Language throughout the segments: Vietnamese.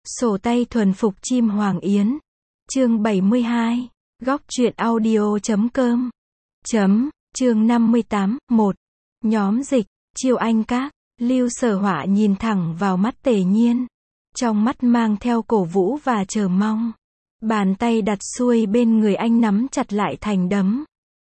Sổ tay thuần phục chim Hoàng Yến. Chương 72. Góc truyện audio.com. Chương 58. 1. Nhóm dịch. Chiêu Anh Các. Lưu Sở Họa nhìn thẳng vào mắt Tề Nhiên. Trong mắt mang theo cổ vũ và chờ mong. Bàn tay đặt xuôi bên người anh nắm chặt lại thành đấm.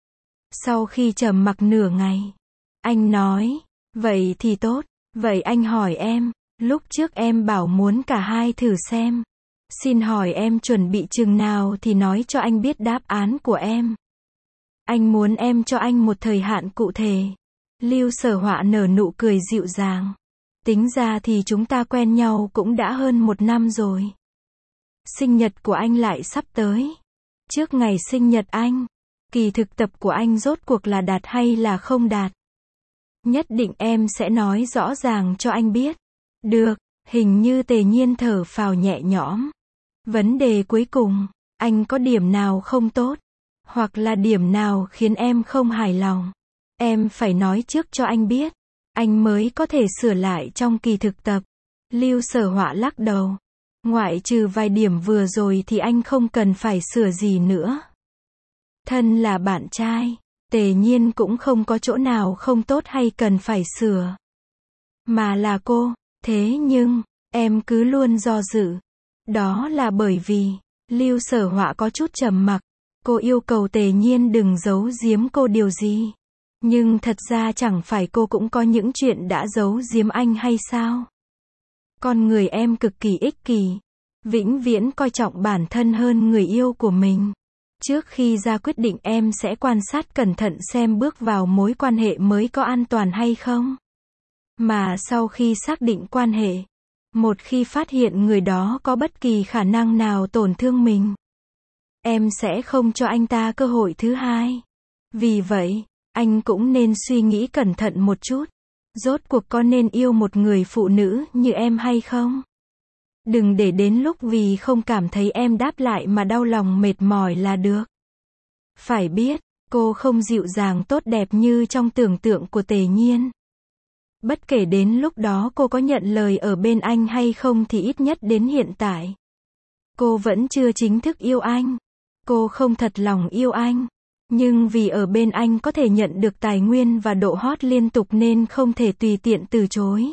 Sau khi trầm mặc nửa ngày, anh nói, vậy thì tốt, vậy anh hỏi em, lúc trước em bảo muốn cả hai thử xem. Xin hỏi em chuẩn bị chừng nào thì nói cho anh biết đáp án của em. Anh muốn em cho anh một thời hạn cụ thể. Lưu Sở Họa nở nụ cười dịu dàng. Tính ra thì chúng ta quen nhau cũng đã hơn 1 năm rồi. Sinh nhật của anh lại sắp tới. Trước ngày sinh nhật anh, kỳ thực tập của anh rốt cuộc là đạt hay là không đạt? Nhất định em sẽ nói rõ ràng cho anh biết. Được, hình như Tề Nhiên thở phào nhẹ nhõm. Vấn đề cuối cùng, anh có điểm nào không tốt? Hoặc là điểm nào khiến em không hài lòng? Em phải nói trước cho anh biết. Anh mới có thể sửa lại trong kỳ thực tập. Lưu Sở Họa lắc đầu. Ngoại trừ vài điểm vừa rồi thì anh không cần phải sửa gì nữa. Thân là bạn trai, Tề Nhiên cũng không có chỗ nào không tốt hay cần phải sửa. Mà là cô, thế nhưng, em cứ luôn do dự. Đó là bởi vì, Lưu Sở Họa có chút trầm mặc. Cô yêu cầu Tề Nhiên đừng giấu giếm cô điều gì. Nhưng thật ra chẳng phải cô cũng có những chuyện đã giấu giếm anh hay sao? Con người em cực kỳ ích kỷ, vĩnh viễn coi trọng bản thân hơn người yêu của mình. Trước khi ra quyết định em sẽ quan sát cẩn thận xem bước vào mối quan hệ mới có an toàn hay không. Mà sau khi xác định quan hệ, một khi phát hiện người đó có bất kỳ khả năng nào tổn thương mình, em sẽ không cho anh ta cơ hội thứ hai. Vì vậy, anh cũng nên suy nghĩ cẩn thận một chút. Rốt cuộc có nên yêu một người phụ nữ như em hay không? Đừng để đến lúc vì không cảm thấy em đáp lại mà đau lòng mệt mỏi là được. Phải biết, cô không dịu dàng tốt đẹp như trong tưởng tượng của Tề Nhiên. Bất kể đến lúc đó cô có nhận lời ở bên anh hay không thì ít nhất đến hiện tại, cô vẫn chưa chính thức yêu anh. Cô không thật lòng yêu anh. Nhưng vì ở bên anh có thể nhận được tài nguyên và độ hot liên tục nên không thể tùy tiện từ chối.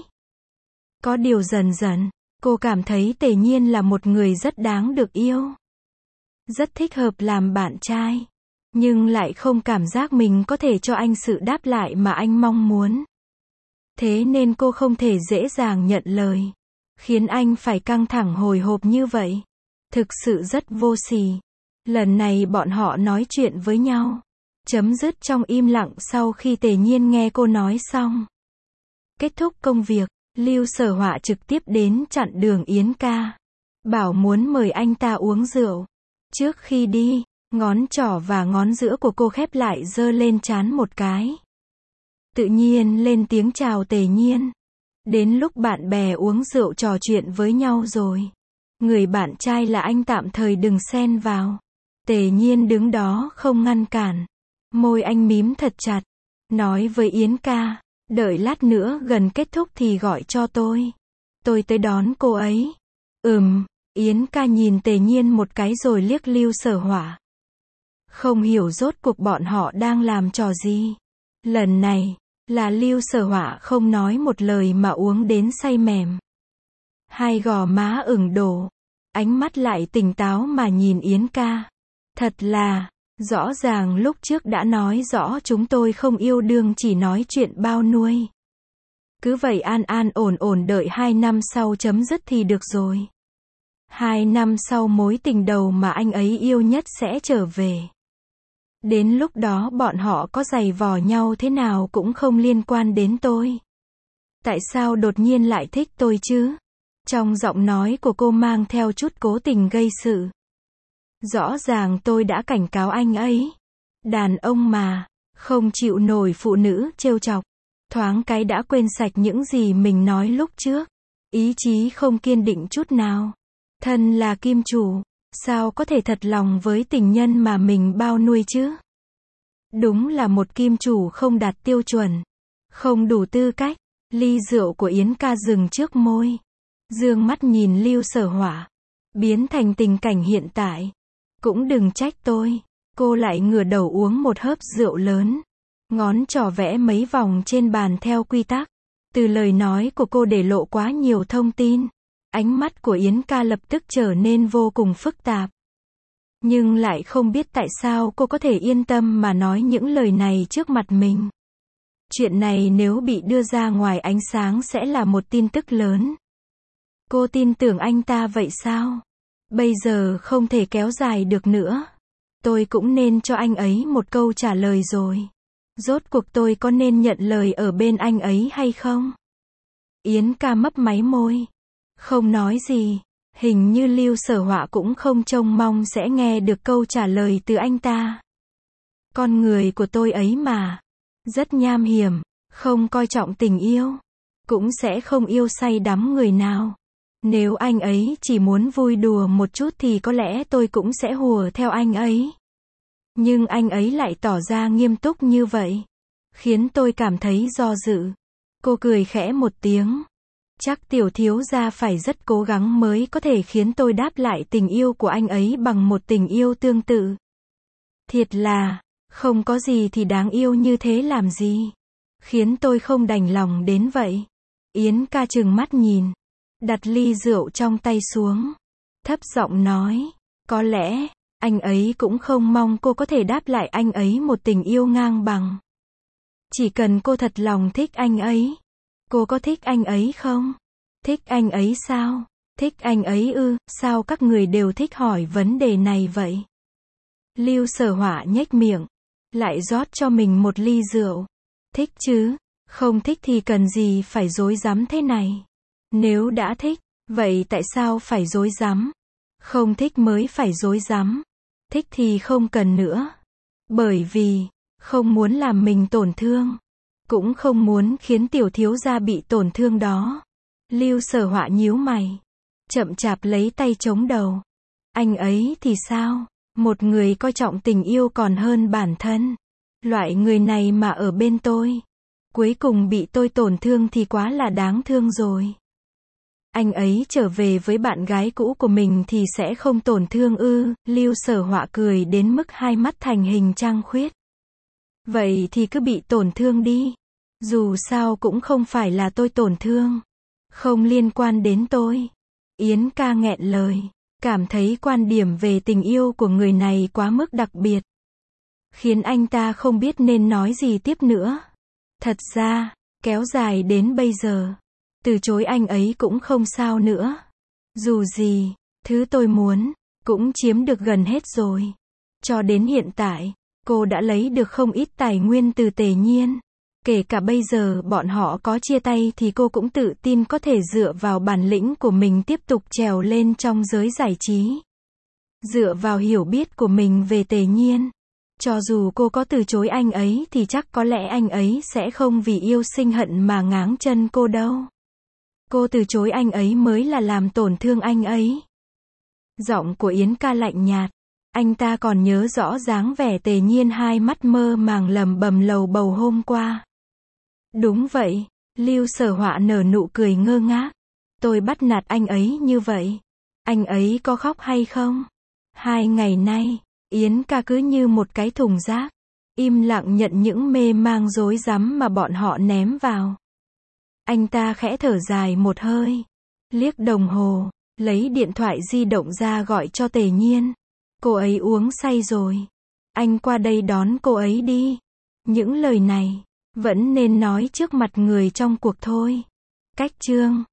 Có điều dần dần, cô cảm thấy Tề Nhiên là một người rất đáng được yêu. Rất thích hợp làm bạn trai. Nhưng lại không cảm giác mình có thể cho anh sự đáp lại mà anh mong muốn. Thế nên cô không thể dễ dàng nhận lời. Khiến anh phải căng thẳng hồi hộp như vậy. Thực sự rất vô sỉ. Lần này bọn họ nói chuyện với nhau. Chấm dứt trong im lặng sau khi Tề Nhiên nghe cô nói xong. Kết thúc công việc, Lưu Sở Họa trực tiếp đến chặn đường Yến Ca. Bảo muốn mời anh ta uống rượu. Trước khi đi, ngón trỏ và ngón giữa của cô khép lại giơ lên trán một cái. Tự nhiên lên tiếng chào Tề Nhiên. Đến lúc bạn bè uống rượu trò chuyện với nhau rồi. Người bạn trai là anh tạm thời đừng xen vào. Tề Nhiên đứng đó không ngăn cản. Môi anh mím thật chặt. Nói với Yến Ca, đợi lát nữa gần kết thúc thì gọi cho tôi. Tôi tới đón cô ấy. Yến Ca nhìn Tề Nhiên một cái rồi liếc Lưu Sở Họa. Không hiểu rốt cuộc bọn họ đang làm trò gì. Lần này, là Lưu Sở Họa không nói một lời mà uống đến say mềm. Hai gò má ửng đổ. Ánh mắt lại tỉnh táo mà nhìn Yến Ca. Thật là, rõ ràng lúc trước đã nói rõ chúng tôi không yêu đương chỉ nói chuyện bao nuôi. Cứ vậy an an ổn ổn đợi 2 năm sau chấm dứt thì được rồi. 2 năm sau mối tình đầu mà anh ấy yêu nhất sẽ trở về. Đến lúc đó bọn họ có giày vò nhau thế nào cũng không liên quan đến tôi. Tại sao đột nhiên lại thích tôi chứ? Trong giọng nói của cô mang theo chút cố tình gây sự. Rõ ràng tôi đã cảnh cáo anh ấy. Đàn ông mà, không chịu nổi phụ nữ trêu chọc. Thoáng cái đã quên sạch những gì mình nói lúc trước. Ý chí không kiên định chút nào. Thân là kim chủ, sao có thể thật lòng với tình nhân mà mình bao nuôi chứ? Đúng là một kim chủ không đạt tiêu chuẩn. Không đủ tư cách. Ly rượu của Yến Ca dừng trước môi. Dương mắt nhìn Lưu Sở Họa, biến thành tình cảnh hiện tại. Cũng đừng trách tôi. Cô lại ngửa đầu uống một hớp rượu lớn. Ngón trỏ vẽ mấy vòng trên bàn theo quy tắc. Từ lời nói của cô để lộ quá nhiều thông tin. Ánh mắt của Yến ca lập tức trở nên vô cùng phức tạp. Nhưng lại không biết tại sao cô có thể yên tâm mà nói những lời này trước mặt mình. Chuyện này nếu bị đưa ra ngoài ánh sáng sẽ là một tin tức lớn. Cô tin tưởng anh ta vậy sao? Bây giờ không thể kéo dài được nữa. Tôi cũng nên cho anh ấy một câu trả lời rồi. Rốt cuộc tôi có nên nhận lời ở bên anh ấy hay không? Yến ca mấp máy môi. Không nói gì. Hình như Lưu Sở Họa cũng không trông mong sẽ nghe được câu trả lời từ anh ta. Con người của tôi ấy mà. Rất nham hiểm. Không coi trọng tình yêu. Cũng sẽ không yêu say đắm người nào. Nếu anh ấy chỉ muốn vui đùa một chút thì có lẽ tôi cũng sẽ hùa theo anh ấy. Nhưng anh ấy lại tỏ ra nghiêm túc như vậy. Khiến tôi cảm thấy do dự. Cô cười khẽ một tiếng. Chắc tiểu thiếu gia phải rất cố gắng mới có thể khiến tôi đáp lại tình yêu của anh ấy bằng một tình yêu tương tự. Thiệt là, không có gì thì đáng yêu như thế làm gì. Khiến tôi không đành lòng đến vậy. Yến ca trừng mắt nhìn. Đặt ly rượu trong tay xuống. Thấp giọng nói. Có lẽ, anh ấy cũng không mong cô có thể đáp lại anh ấy một tình yêu ngang bằng. Chỉ cần cô thật lòng thích anh ấy. Cô có thích anh ấy không? Thích anh ấy sao? Thích anh ấy ư? Sao các người đều thích hỏi vấn đề này vậy? Lưu Sở Họa nhếch miệng. Lại rót cho mình một ly rượu. Thích chứ? Không thích thì cần gì phải rối rắm thế này? Nếu đã thích, vậy tại sao phải rối rắm? Không thích mới phải rối rắm. Thích thì không cần nữa. Bởi vì, không muốn làm mình tổn thương. Cũng không muốn khiến tiểu thiếu gia bị tổn thương đó. Lưu Sở Họa nhíu mày. Chậm chạp lấy tay chống đầu. Anh ấy thì sao? Một người coi trọng tình yêu còn hơn bản thân. Loại người này mà ở bên tôi. Cuối cùng bị tôi tổn thương thì quá là đáng thương rồi. Anh ấy trở về với bạn gái cũ của mình thì sẽ không tổn thương ư? Lưu Sở Họa cười đến mức hai mắt thành hình trăng khuyết. Vậy thì cứ bị tổn thương đi. Dù sao cũng không phải là tôi tổn thương. Không liên quan đến tôi. Yến ca nghẹn lời. Cảm thấy quan điểm về tình yêu của người này quá mức đặc biệt. Khiến anh ta không biết nên nói gì tiếp nữa. Thật ra, kéo dài đến bây giờ. Từ chối anh ấy cũng không sao nữa. Dù gì, thứ tôi muốn, cũng chiếm được gần hết rồi. Cho đến hiện tại, cô đã lấy được không ít tài nguyên từ Tề Nhiên. Kể cả bây giờ bọn họ có chia tay thì cô cũng tự tin có thể dựa vào bản lĩnh của mình tiếp tục trèo lên trong giới giải trí. Dựa vào hiểu biết của mình về Tề Nhiên. Cho dù cô có từ chối anh ấy thì chắc có lẽ anh ấy sẽ không vì yêu sinh hận mà ngáng chân cô đâu. Cô từ chối anh ấy mới là làm tổn thương anh ấy. Giọng của Yến ca lạnh nhạt. Anh ta còn nhớ rõ dáng vẻ Tề Nhiên hai mắt mơ màng lẩm bẩm lầu bầu hôm qua. Đúng vậy, Lưu Sở Họa nở nụ cười ngơ ngác. Tôi bắt nạt anh ấy như vậy. Anh ấy có khóc hay không? 2 ngày nay, Yến ca cứ như một cái thùng rác. Im lặng nhận những mê mang rối rắm mà bọn họ ném vào. Anh ta khẽ thở dài một hơi. Liếc đồng hồ, lấy điện thoại di động ra gọi cho Tề Nhiên. Cô ấy uống say rồi. Anh qua đây đón cô ấy đi. Những lời này, vẫn nên nói trước mặt người trong cuộc thôi. Cách chương